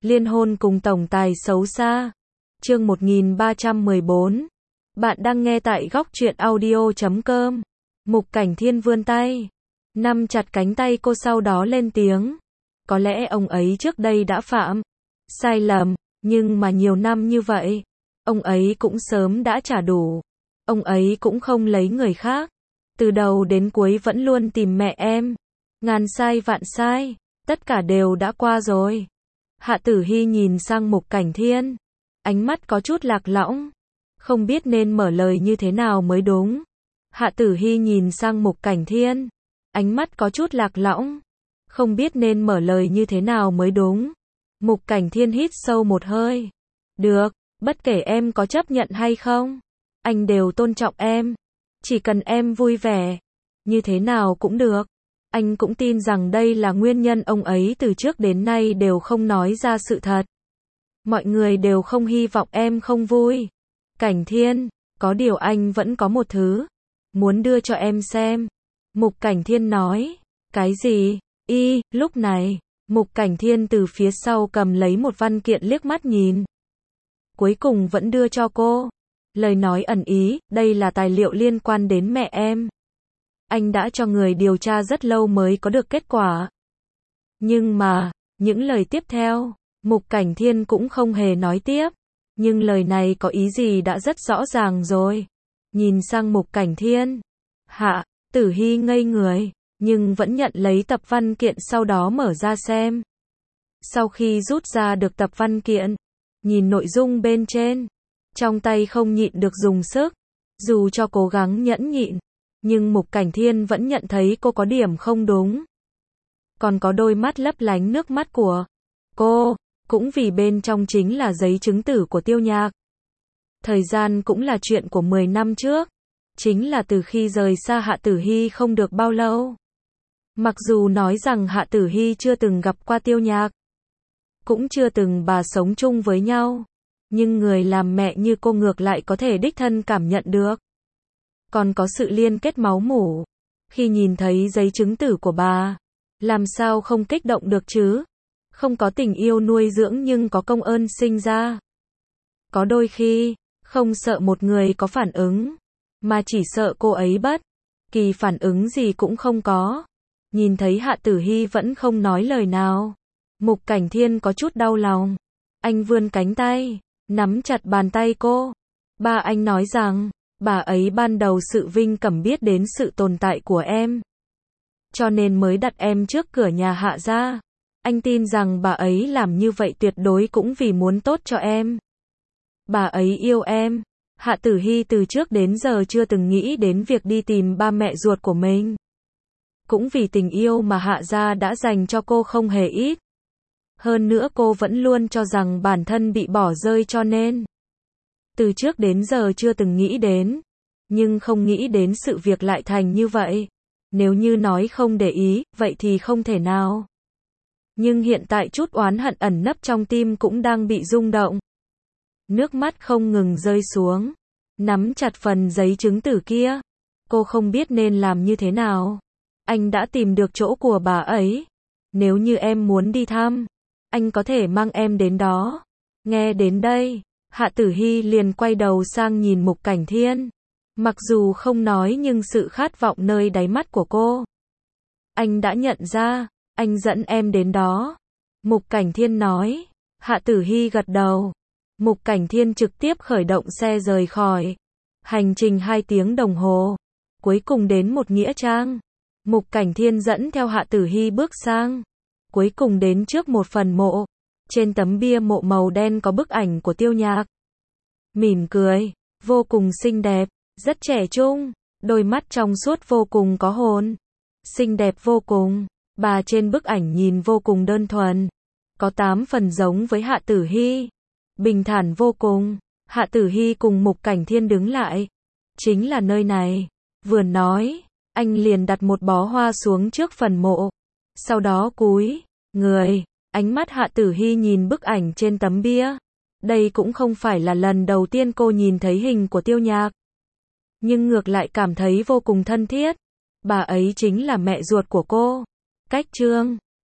Liên hôn cùng tổng tài xấu xa. Chương 1314. Bạn đang nghe tại góc truyện audio.com. Mục Cảnh Thiên vươn tay, nắm chặt cánh tay cô sau đó lên tiếng. Có lẽ ông ấy trước đây đã phạm sai lầm, nhưng mà nhiều năm như vậy, ông ấy cũng sớm đã trả đủ. Ông ấy cũng không lấy người khác. Từ đầu đến cuối vẫn luôn tìm mẹ em. Ngàn sai vạn sai, tất cả đều đã qua rồi. Hạ Tử Hy nhìn sang Mục Cảnh Thiên, ánh mắt có chút lạc lõng, không biết nên mở lời như thế nào mới đúng. Hạ Tử Hy nhìn sang Mục Cảnh Thiên, ánh mắt có chút lạc lõng, không biết nên mở lời như thế nào mới đúng. Mục Cảnh Thiên hít sâu một hơi. Được, bất kể em có chấp nhận hay không, anh đều tôn trọng em. Chỉ cần em vui vẻ, như thế nào cũng được. Anh cũng tin rằng đây là nguyên nhân ông ấy từ trước đến nay đều không nói ra sự thật. Mọi người đều không hy vọng em không vui. Cảnh Thiên, có điều anh vẫn có một thứ muốn đưa cho em xem. Mục Cảnh Thiên nói. Cái gì? Lúc này, Mục Cảnh Thiên từ phía sau cầm lấy một văn kiện liếc mắt nhìn. Cuối cùng vẫn đưa cho cô. Lời nói ẩn ý, đây là tài liệu liên quan đến mẹ em. Anh đã cho người điều tra rất lâu mới có được kết quả. Nhưng mà, những lời tiếp theo, Mục Cảnh Thiên cũng không hề nói tiếp. Nhưng lời này có ý gì đã rất rõ ràng rồi. Nhìn sang Mục Cảnh Thiên, Hạ Tử Hy ngây người, nhưng vẫn nhận lấy tập văn kiện sau đó mở ra xem. Sau khi rút ra được tập văn kiện, nhìn nội dung bên trên, trong tay không nhịn được dùng sức. Dù cho cố gắng nhẫn nhịn, nhưng Mục Cảnh Thiên vẫn nhận thấy cô có điểm không đúng. Còn có đôi mắt lấp lánh nước mắt của cô, cũng vì bên trong chính là giấy chứng tử của Tiêu Nhạc. Thời gian cũng là chuyện của 10 năm trước, chính là từ khi rời xa Hạ Tử Hy không được bao lâu. Mặc dù nói rằng Hạ Tử Hy chưa từng gặp qua Tiêu Nhạc, cũng chưa từng bà sống chung với nhau, nhưng người làm mẹ như cô ngược lại có thể đích thân cảm nhận được. Còn có sự liên kết máu mủ. Khi nhìn thấy giấy chứng tử của bà, làm sao không kích động được chứ? Không có tình yêu nuôi dưỡng nhưng có công ơn sinh ra. Có đôi khi, không sợ một người có phản ứng, mà chỉ sợ cô ấy bất kỳ phản ứng gì cũng không có. Nhìn thấy Hạ Tử Hy vẫn không nói lời nào, Mục Cảnh Thiên có chút đau lòng. Anh vươn cánh tay, nắm chặt bàn tay cô. Ba anh nói rằng, bà ấy ban đầu sự vinh cẩm biết đến sự tồn tại của em, cho nên mới đặt em trước cửa nhà Hạ gia. Anh tin rằng bà ấy làm như vậy tuyệt đối cũng vì muốn tốt cho em. Bà ấy yêu em. Hạ Tử Hy từ trước đến giờ chưa từng nghĩ đến việc đi tìm ba mẹ ruột của mình. Cũng vì tình yêu mà Hạ gia đã dành cho cô không hề ít. Hơn nữa cô vẫn luôn cho rằng bản thân bị bỏ rơi cho nên từ trước đến giờ chưa từng nghĩ đến. Nhưng không nghĩ đến sự việc lại thành như vậy. Nếu như nói không để ý, vậy thì không thể nào. Nhưng hiện tại chút oán hận ẩn nấp trong tim cũng đang bị rung động. Nước mắt không ngừng rơi xuống. Nắm chặt phần giấy chứng tử kia. Cô không biết nên làm như thế nào. Anh đã tìm được chỗ của bà ấy. Nếu như em muốn đi thăm, anh có thể mang em đến đó. Nghe đến đây, Hạ Tử Hy liền quay đầu sang nhìn Mục Cảnh Thiên. Mặc dù không nói nhưng sự khát vọng nơi đáy mắt của cô, anh đã nhận ra. Anh dẫn em đến đó. Mục Cảnh Thiên nói. Hạ Tử Hy gật đầu. Mục Cảnh Thiên trực tiếp khởi động xe rời khỏi. Hành trình 2 tiếng đồng hồ. Cuối cùng đến một nghĩa trang. Mục Cảnh Thiên dẫn theo Hạ Tử Hy bước sang. Cuối cùng đến trước một phần mộ. Trên tấm bia mộ màu đen có bức ảnh của Tiêu Nhạc. Mỉm cười, vô cùng xinh đẹp, rất trẻ trung, đôi mắt trong suốt vô cùng có hồn. Xinh đẹp vô cùng. Bà trên bức ảnh nhìn vô cùng đơn thuần, có 8 phần giống với Hạ Tử Hy. Bình thản vô cùng. Hạ Tử Hy cùng Mục Cảnh Thiên đứng lại. Chính là nơi này. Vừa nói, anh liền đặt một bó hoa xuống trước phần mộ. Sau đó cúi người, ánh mắt Hạ Tử Hy nhìn bức ảnh trên tấm bia. Đây cũng không phải là lần đầu tiên cô nhìn thấy hình của Tiêu Nhạc, nhưng ngược lại cảm thấy vô cùng thân thiết. Bà ấy chính là mẹ ruột của cô. Cách chương